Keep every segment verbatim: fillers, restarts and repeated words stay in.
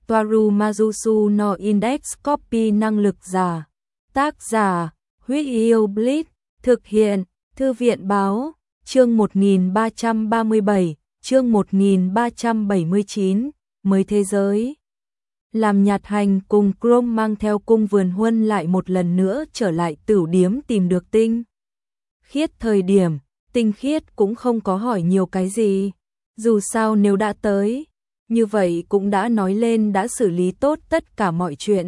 Toaru Majusu no Index Copy năng lực giả. Tác giả, Huyết Yêu Blitz, thực hiện, Thư viện báo, chương một nghìn ba trăm ba mươi bảy, chương một nghìn ba trăm bảy mươi chín, mới thế giới. Làm Nhạt Hành cùng Chrome mang theo Cung Vườn Huân lại một lần nữa trở lại tửu điếm tìm được Tinh Khiết thời điểm, Tinh Khiết cũng không có hỏi nhiều cái gì. Dù sao nếu đã tới, như vậy cũng đã nói lên đã xử lý tốt tất cả mọi chuyện.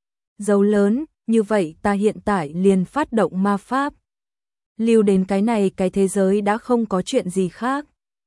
Dấu lớn, như vậy ta hiện tại liền phát động ma pháp. Lưu đến cái này cái thế giới đã không có chuyện gì khác.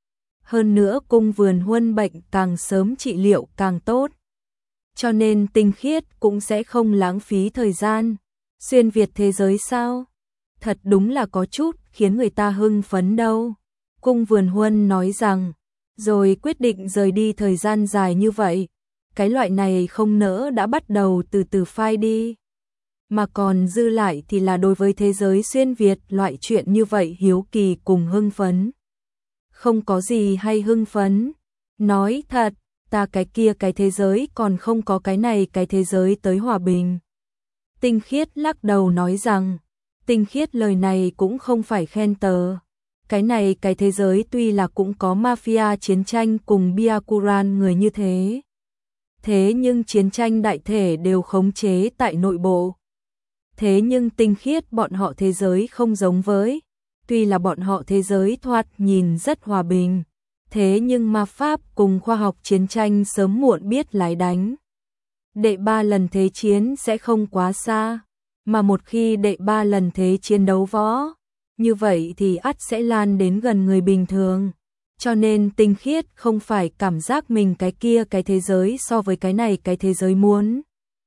Hơn nữa Cung Vườn Huân bệnh càng sớm trị liệu càng tốt. Cho nên Tinh Khiết cũng sẽ không lãng phí thời gian. Xuyên Việt thế giới sao? Thật đúng là có chút khiến người ta hưng phấn đâu. Cung Vườn Huân nói rằng, rồi quyết định rời đi thời gian dài như vậy. Cái loại này không nỡ đã bắt đầu từ từ phai đi. Mà còn dư lại thì là đối với thế giới xuyên Việt loại chuyện như vậy hiếu kỳ cùng hưng phấn. Không có gì hay hưng phấn. Nói thật, ta cái kia cái thế giới còn không có cái này cái thế giới tới hòa bình. Tinh Khiết lắc đầu nói rằng, Tinh Khiết lời này cũng không phải khen tờ. Cái này cái thế giới tuy là cũng có mafia chiến tranh cùng Byakuran người như thế. Thế nhưng chiến tranh đại thể đều khống chế tại nội bộ. Thế nhưng Tinh Khiết bọn họ thế giới không giống với. Tuy là bọn họ thế giới thoạt nhìn rất hòa bình. Thế nhưng ma pháp cùng khoa học chiến tranh sớm muộn biết lái đánh. Đệ ba lần thế chiến sẽ không quá xa. Mà một khi đệ ba lần thế chiến đấu võ, như vậy thì ắt sẽ lan đến gần người bình thường. Cho nên Tinh Khiết không phải cảm giác mình cái kia cái thế giới so với cái này cái thế giới muốn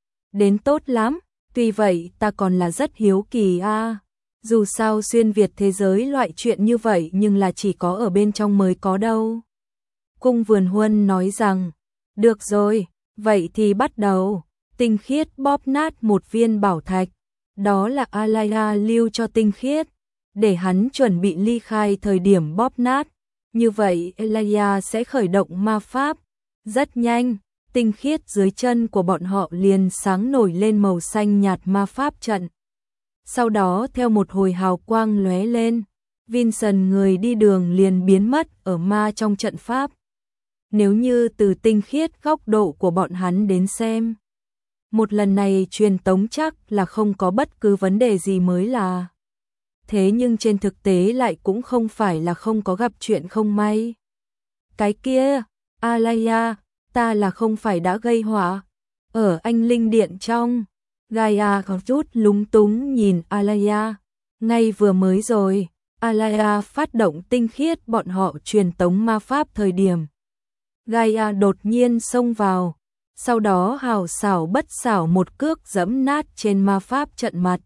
đến tốt lắm. Tuy vậy ta còn là rất hiếu kỳ a. À. Dù sao xuyên Việt thế giới loại chuyện như vậy nhưng là chỉ có ở bên trong mới có đâu. Cung Vườn Huân nói rằng, được rồi, vậy thì bắt đầu. Tinh Khiết bóp nát một viên bảo thạch. Đó là Alaya lưu cho Tinh Khiết, để hắn chuẩn bị ly khai thời điểm bóp nát. Như vậy Alaya sẽ khởi động ma pháp. Rất nhanh, Tinh Khiết dưới chân của bọn họ liền sáng nổi lên màu xanh nhạt ma pháp trận. Sau đó theo một hồi hào quang lóe lên, Vincent người đi đường liền biến mất ở ma trong trận pháp. Nếu như từ Tinh Khiết góc độ của bọn hắn đến xem, một lần này truyền tống chắc là không có bất cứ vấn đề gì mới là. Thế nhưng trên thực tế lại cũng không phải là không có gặp chuyện không may. Cái kia, Alaya, ta là không phải đã gây họa ở anh linh điện trong. Gaia có chút lúng túng nhìn Alaya. Ngay vừa mới rồi, Alaya phát động Tinh Khiết bọn họ truyền tống ma pháp thời điểm. Gaia đột nhiên xông vào, sau đó hào xảo bất xảo một cước giẫm nát trên ma pháp trận mặt.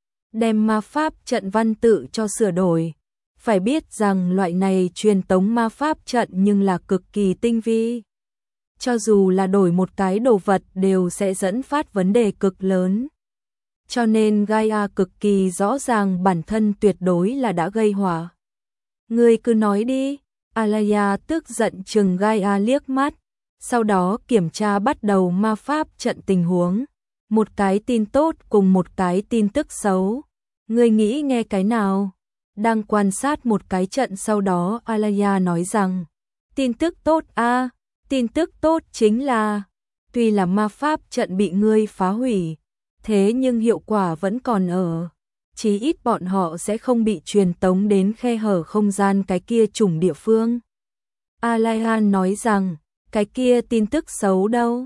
Đem ma pháp trận văn tự cho sửa đổi. Phải biết rằng loại này truyền tống ma pháp trận nhưng là cực kỳ tinh vi. Cho dù là đổi một cái đồ vật đều sẽ dẫn phát vấn đề cực lớn. Cho nên Gaia cực kỳ rõ ràng bản thân tuyệt đối là đã gây họa. Ngươi cứ nói đi. Alaya tức giận trừng Gaia liếc mắt. Sau đó kiểm tra bắt đầu ma pháp trận tình huống. Một cái tin tốt cùng một cái tin tức xấu. Ngươi nghĩ nghe cái nào? Đang quan sát một cái trận sau đó Alaya nói rằng, tin tức tốt a, à, tin tức tốt chính là, tuy là ma pháp trận bị ngươi phá hủy, thế nhưng hiệu quả vẫn còn ở. Chí ít bọn họ sẽ không bị truyền tống đến khe hở không gian cái kia chủng địa phương. Alaya nói rằng, cái kia tin tức xấu đâu?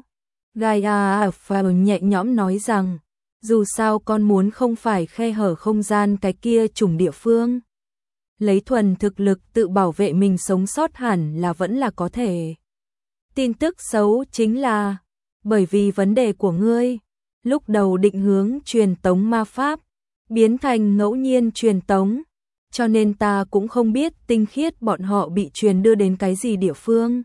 Gaia nhẹ nhõm nói rằng, dù sao con muốn không phải khe hở không gian cái kia chủng địa phương. Lấy thuần thực lực tự bảo vệ mình sống sót hẳn là vẫn là có thể. Tin tức xấu chính là, bởi vì vấn đề của ngươi, lúc đầu định hướng truyền tống ma pháp, biến thành ngẫu nhiên truyền tống, cho nên ta cũng không biết Tinh Khiết bọn họ bị truyền đưa đến cái gì địa phương.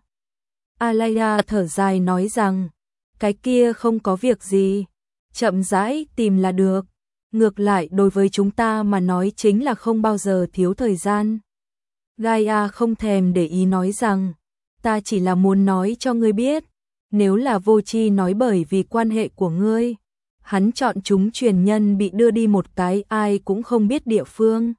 Alaya thở dài nói rằng, cái kia không có việc gì, chậm rãi tìm là được. Ngược lại đối với chúng ta mà nói chính là không bao giờ thiếu thời gian. Gaia không thèm để ý nói rằng, ta chỉ là muốn nói cho ngươi biết, Nếu là vô tri nói bởi vì quan hệ của ngươi, hắn chọn chúng truyền nhân bị đưa đi một cái ai cũng không biết địa phương.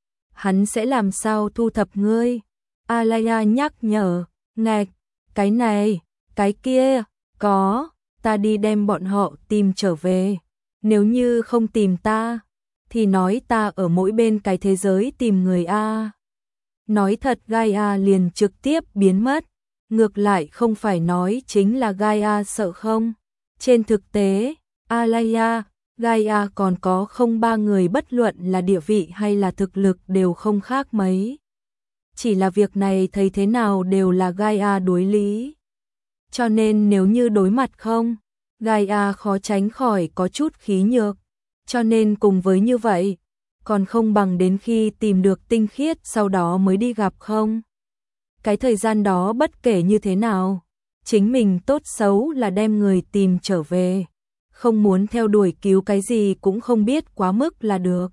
Hắn sẽ làm sao thu thập ngươi? Alaya nhắc nhở, ngạch, cái này, cái kia, có, ta đi đem bọn họ tìm trở về. Nếu như không tìm ta, thì nói ta ở mỗi bên cái thế giới tìm người A. Nói thật Gaia liền trực tiếp biến mất. Ngược lại không phải nói chính là Gaia sợ không. Trên thực tế, Alaya, Gaia còn có không ba người bất luận là địa vị hay là thực lực đều không khác mấy. Chỉ là việc này thấy thế nào đều là Gaia đối lý. Cho nên nếu như đối mặt không, Gaia khó tránh khỏi có chút khí nhược. Cho nên cùng với như vậy, còn không bằng đến khi tìm được tinh khiết sau đó mới đi gặp không. Cái thời gian đó bất kể như thế nào, chính mình tốt xấu là đem người tìm trở về. Không muốn theo đuổi cứu cái gì cũng không biết quá mức là được.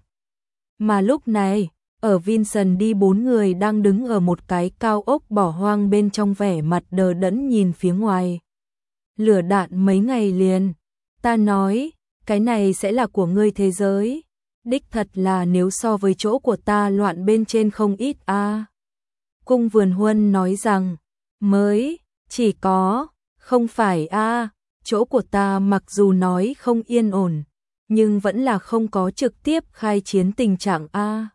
Mà lúc này, ở Vincent đi bốn người đang đứng ở một cái cao ốc bỏ hoang bên trong vẻ mặt đờ đẫn nhìn phía ngoài. Lửa đạn mấy ngày liền, ta nói, cái này sẽ là của ngươi thế giới. Đích thật là nếu so với chỗ của ta loạn bên trên không ít a. À. Cung Vườn Huân nói rằng, mới, chỉ có, không phải a, à, chỗ của ta mặc dù nói không yên ổn, nhưng vẫn là không có trực tiếp khai chiến tình trạng a. À.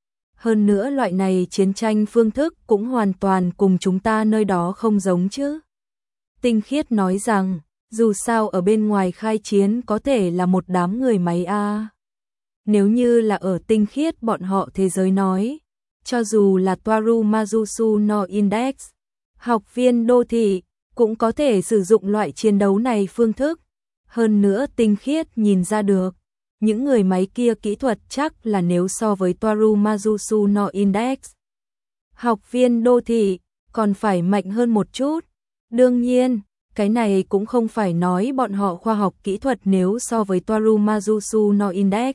Hơn nữa loại này chiến tranh phương thức cũng hoàn toàn cùng chúng ta nơi đó không giống chứ. Tinh Khiết nói rằng, dù sao ở bên ngoài khai chiến có thể là một đám người máy a. À. Nếu như là ở Tinh Khiết bọn họ thế giới nói, cho dù là Toaru Majusu no Index, học viên đô thị, cũng có thể sử dụng loại chiến đấu này phương thức. Hơn nữa Tinh Khiết nhìn ra được, những người máy kia kỹ thuật chắc là nếu so với Toaru Majusu no Index, học viên đô thị, còn phải mạnh hơn một chút. Đương nhiên, cái này cũng không phải nói bọn họ khoa học kỹ thuật nếu so với Toaru Majusu no Index.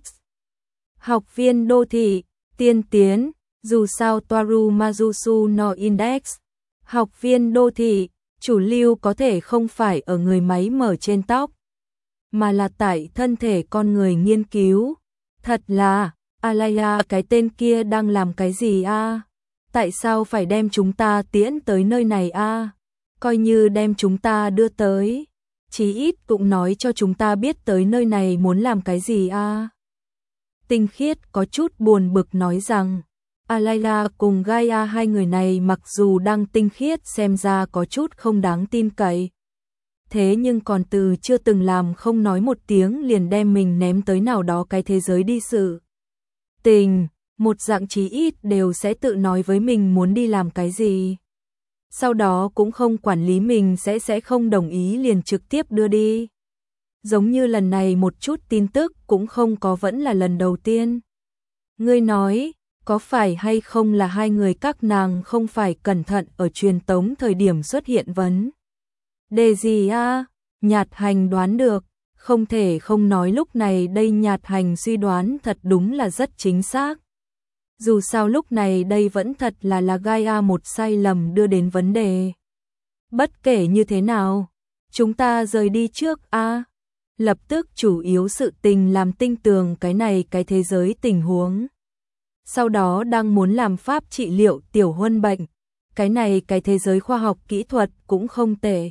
Học viên đô thị, tiên tiến, dù sao Toaru Majusu no Index, học viên đô thị, chủ lưu có thể không phải ở người máy mở trên tóc, mà là tại thân thể con người nghiên cứu. Thật là, Alaya cái tên kia đang làm cái gì a? À? Tại sao phải đem chúng ta tiễn tới nơi này a? À? Coi như đem chúng ta đưa tới, chí ít cũng nói cho chúng ta biết tới nơi này muốn làm cái gì a? À? Tinh Khiết có chút buồn bực nói rằng, Alaya cùng Gaia hai người này mặc dù đang Tinh Khiết xem ra có chút không đáng tin cậy. Thế nhưng còn từ chưa từng làm không nói một tiếng liền đem mình ném tới nào đó cái thế giới đi sự tình, một dạng chí ít đều sẽ tự nói với mình muốn đi làm cái gì. Sau đó cũng không quản lý mình sẽ sẽ không đồng ý liền trực tiếp đưa đi. Giống như lần này một chút tin tức cũng không có vẫn là lần đầu tiên. Ngươi nói, có phải hay không là hai người các nàng không phải cẩn thận ở truyền tống thời điểm xuất hiện vấn đề gì a? À? Nhạt Hành đoán được, không thể không nói lúc này đây Nhạt Hành suy đoán thật đúng là rất chính xác. Dù sao lúc này đây vẫn thật là là Gaia một sai lầm đưa đến vấn đề. Bất kể như thế nào, chúng ta rời đi trước a. À? Lập tức chủ yếu sự tình làm tinh tường cái này cái thế giới tình huống. Sau đó đang muốn làm pháp trị liệu Tiểu Huân bệnh, cái này cái thế giới khoa học kỹ thuật cũng không tệ.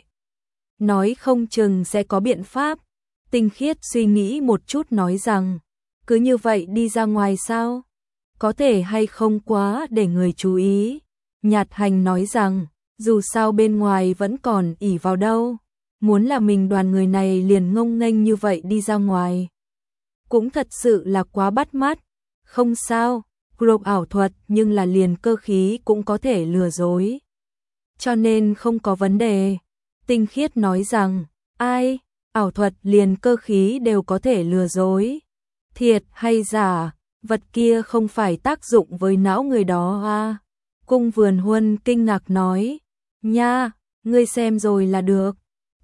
Nói không chừng sẽ có biện pháp. Tinh Khiết suy nghĩ một chút nói rằng, cứ như vậy đi ra ngoài sao? Có thể hay không quá để người chú ý. Nhạt Hành nói rằng, dù sao bên ngoài vẫn còn ỷ vào đâu. Muốn là mình đoàn người này liền ngông nghênh như vậy đi ra ngoài. Cũng thật sự là quá bắt mắt. Không sao, group ảo thuật nhưng là liền cơ khí cũng có thể lừa dối. Cho nên không có vấn đề. Tinh Khiết nói rằng, ai, ảo thuật liền cơ khí đều có thể lừa dối. Thiệt hay giả, vật kia không phải tác dụng với não người đó à? Cung Vườn Huân kinh ngạc nói, nha, ngươi xem rồi là được.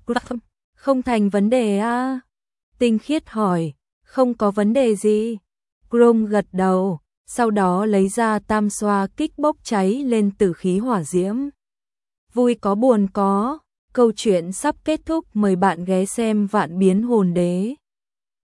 Không thành vấn đề à? Tinh Khiết hỏi, không có vấn đề gì. Chrome gật đầu, sau đó lấy ra tam xoa kích bốc cháy lên tử khí hỏa diễm. Vui có buồn có, Câu chuyện sắp kết thúc, mời bạn ghé xem Vạn Biến Hồn Đế.